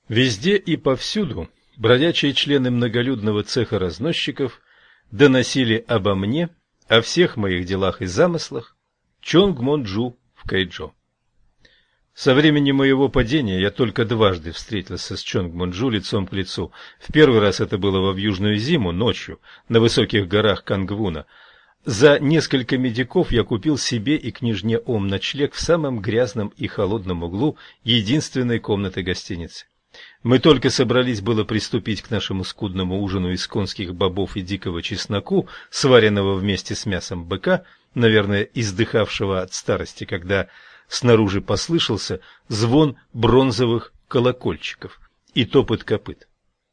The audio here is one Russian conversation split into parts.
Везде и повсюду бродячие члены многолюдного цеха разносчиков доносили обо мне, о всех моих делах и замыслах, Чонгмонджу в Кайджо. Со времени моего падения я только дважды встретился с Чонгмонджу лицом к лицу. В первый раз это было во вьюжную зиму, ночью, на высоких горах Кангвуна. За несколько медиков я купил себе и княжне Ом ночлег в самом грязном и холодном углу единственной комнаты гостиницы. Мы только собрались было приступить к нашему скудному ужину из конских бобов и дикого чесноку, сваренного вместе с мясом быка, наверное, издыхавшего от старости, когда снаружи послышался звон бронзовых колокольчиков и топот копыт.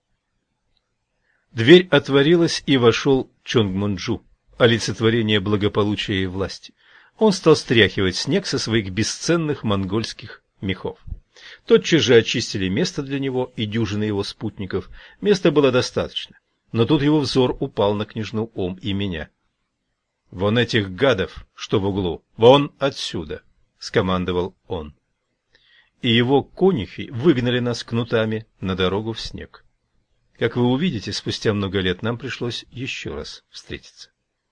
Дверь отворилась, и вошел Чонгмонджу, олицетворение благополучия и власти. Он стал стряхивать снег со своих бесценных монгольских мехов. Тотчас же очистили место для него и дюжины его спутников. Места было достаточно, но тут его взор упал на княжну Ом и меня. — Вон этих гадов, что в углу, вон отсюда! — скомандовал он. И его конюхи выгнали нас кнутами на дорогу в снег. Как вы увидите, спустя много лет нам пришлось еще раз встретиться.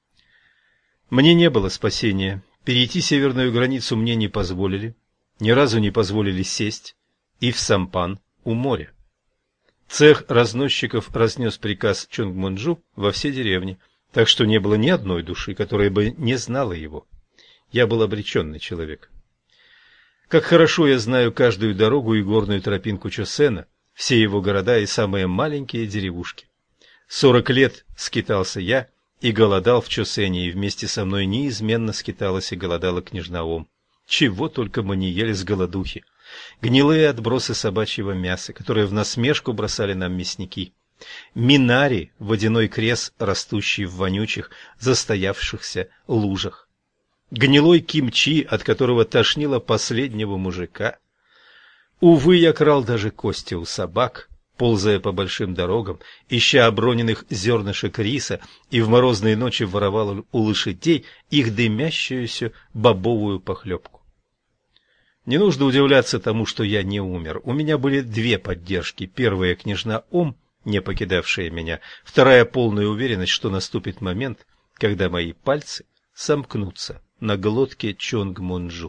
Мне не было спасения. Перейти северную границу мне не позволили, ни разу не позволили сесть и в сампан у моря. Цех разносчиков разнес приказ Чонгмонджу во все деревни, так что не было ни одной души, которая бы не знала его. Я был обреченный человек. Как хорошо я знаю каждую дорогу и горную тропинку Чосена, все его города и самые маленькие деревушки. 40 лет скитался я и голодал в Чосене, и вместе со мной неизменно скиталась и голодала княжна Ом. Чего только мы не ели с голодухи. Гнилые отбросы собачьего мяса, которые в насмешку бросали нам мясники. Минари, водяной крес, растущий в вонючих, застоявшихся лужах. Гнилой кимчи, от которого тошнило последнего мужика. Увы, я крал даже кости у собак, ползая по большим дорогам, ища оброненных зернышек риса, и в морозные ночи воровал у лошадей их дымящуюся бобовую похлебку. Не нужно удивляться тому, что я не умер. У меня были две поддержки. Первая — княжна Ом, не покидавшая меня. Вторая — полная уверенность, что наступит момент, когда мои пальцы сомкнутся на глотке Чонгмонджу.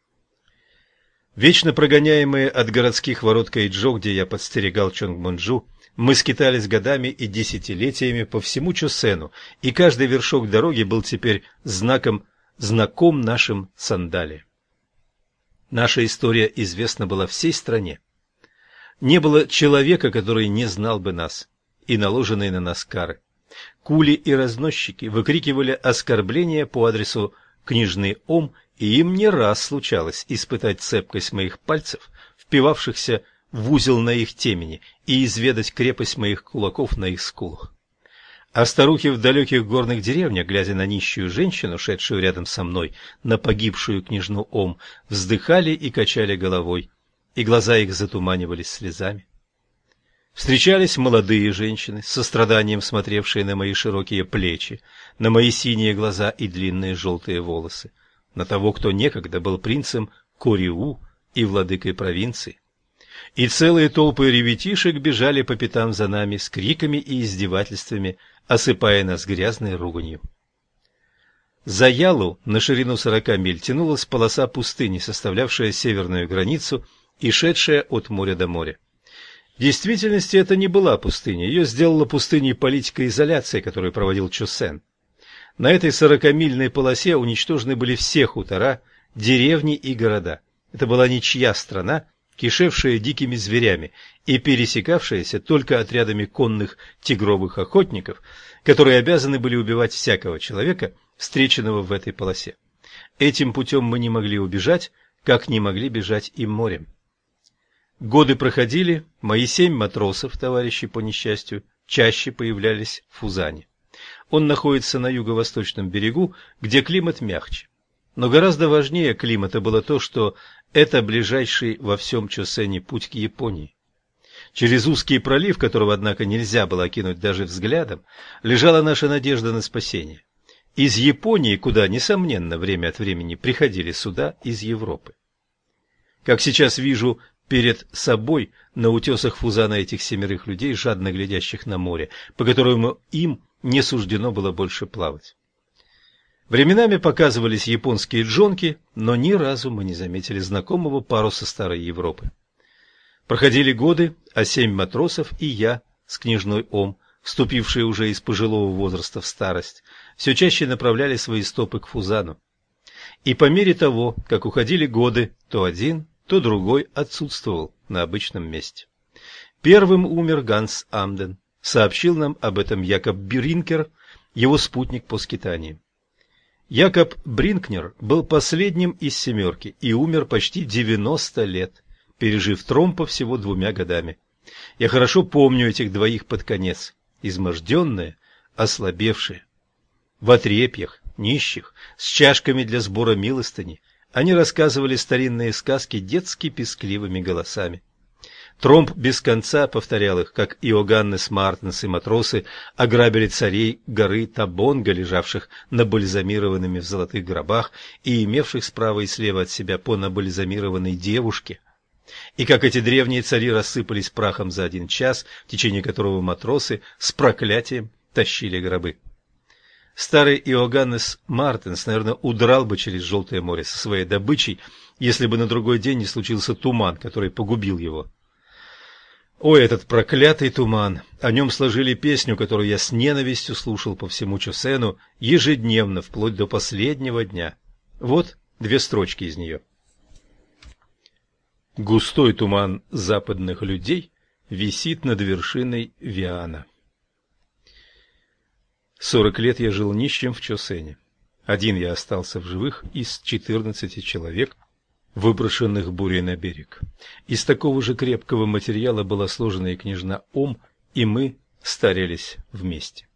Вечно прогоняемые от городских ворот Кайджо, где я подстерегал Чонгмонджу, мы скитались годами и десятилетиями по всему Чосену, и каждый вершок дороги был теперь знаком знаком нашим сандалиям. Наша история известна была всей стране. Не было человека, который не знал бы нас и наложенные на нас кары. Кули и разносчики выкрикивали оскорбления по адресу княжны Ом, и им не раз случалось испытать цепкость моих пальцев, впивавшихся в узел на их темени, и изведать крепость моих кулаков на их скулах. А старухи в далеких горных деревнях, глядя на нищую женщину, шедшую рядом со мной, на погибшую княжну Ом, вздыхали и качали головой, и глаза их затуманивались слезами. Встречались молодые женщины, с состраданием смотревшие на мои широкие плечи, на мои синие глаза и длинные желтые волосы, на того, кто некогда был принцем Кориу и владыкой провинции. И целые толпы ребятишек бежали по пятам за нами с криками и издевательствами, осыпая нас грязной руганью. За Ялу на ширину 40 миль тянулась полоса пустыни, составлявшая северную границу и шедшая от моря до моря. В действительности это не была пустыня, ее сделала пустыней политика изоляции, которую проводил Чосен. На этой 40-мильной полосе уничтожены были все хутора, деревни и города. Это была ничья страна, кишевшая дикими зверями и пересекавшаяся только отрядами конных тигровых охотников, которые обязаны были убивать всякого человека, встреченного в этой полосе. Этим путем мы не могли убежать, как не могли бежать и морем. Годы проходили, мои 7 матросов, товарищи по несчастью, чаще появлялись в Фузане. Он находится на юго-восточном берегу, где климат мягче. Но гораздо важнее климата было то, что это ближайший во всем Чосене путь к Японии. Через узкий пролив, которого, однако, нельзя было окинуть даже взглядом, лежала наша надежда на спасение. Из Японии, куда, несомненно, время от времени приходили суда из Европы. Как сейчас вижу, перед собой на утесах Фузана этих 7 людей, жадно глядящих на море, по которому им не суждено было больше плавать. Временами показывались японские джонки, но ни разу мы не заметили знакомого паруса старой Европы. Проходили годы, а 7 матросов и я с княжной Ом, вступившие уже из пожилого возраста в старость, все чаще направляли свои стопы к Фузану. И по мере того, как уходили годы, то один, то другой отсутствовал на обычном месте. Первым умер Ганс Амден. Сообщил нам об этом Якоб Бринкер, его спутник по скитаниям. Якоб Бринкнер был последним из 7 и умер почти 90 лет, пережив Тромпа всего 2 годами. Я хорошо помню этих двоих под конец, изможденные, ослабевшие. В отрепьях, нищих, с чашками для сбора милостыни, они рассказывали старинные сказки детски пескливыми голосами. Тромп без конца повторял их, как Иоганнес Мартенс и матросы ограбили царей горы Табонга, лежавших набальзамированными в золотых гробах и имевших справа и слева от себя по набальзамированной девушке. И как эти древние цари рассыпались прахом за 1 час, в течение которого матросы с проклятием тащили гробы. Старый Иоганнес Мартенс, наверное, удрал бы через Желтое море со своей добычей, если бы на другой день не случился туман, который погубил его. Ой, этот проклятый туман! О нем сложили песню, которую я с ненавистью слушал по всему Чосену ежедневно, вплоть до последнего дня. Вот 2 строчки из нее. Густой туман западных людей висит над вершиной Виана. 40 лет я жил нищим в Чосене. Один я остался в живых из 14 человек, выброшенных бурей на берег. Из такого же крепкого материала была сложена и княжна Ом, и мы старелись вместе.